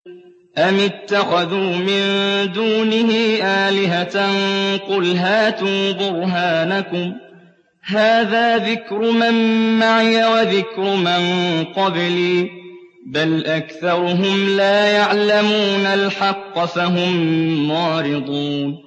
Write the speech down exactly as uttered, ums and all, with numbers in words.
أَمِ اتَّخَذُوا مِن دُونِهِ آلِهَةً ۖ قُلْ هَاتُوا بُرْهَانَكُمْ ۖ هَٰذَا ذِكْرُ مَن مَّعِيَ وَذِكْرُ مَن قَبْلِي ۗ بَلْ أَكْثَرُهُمْ لَا يَعْلَمُونَ الْحَقَّ فَهُم مُّعْرِضُونَ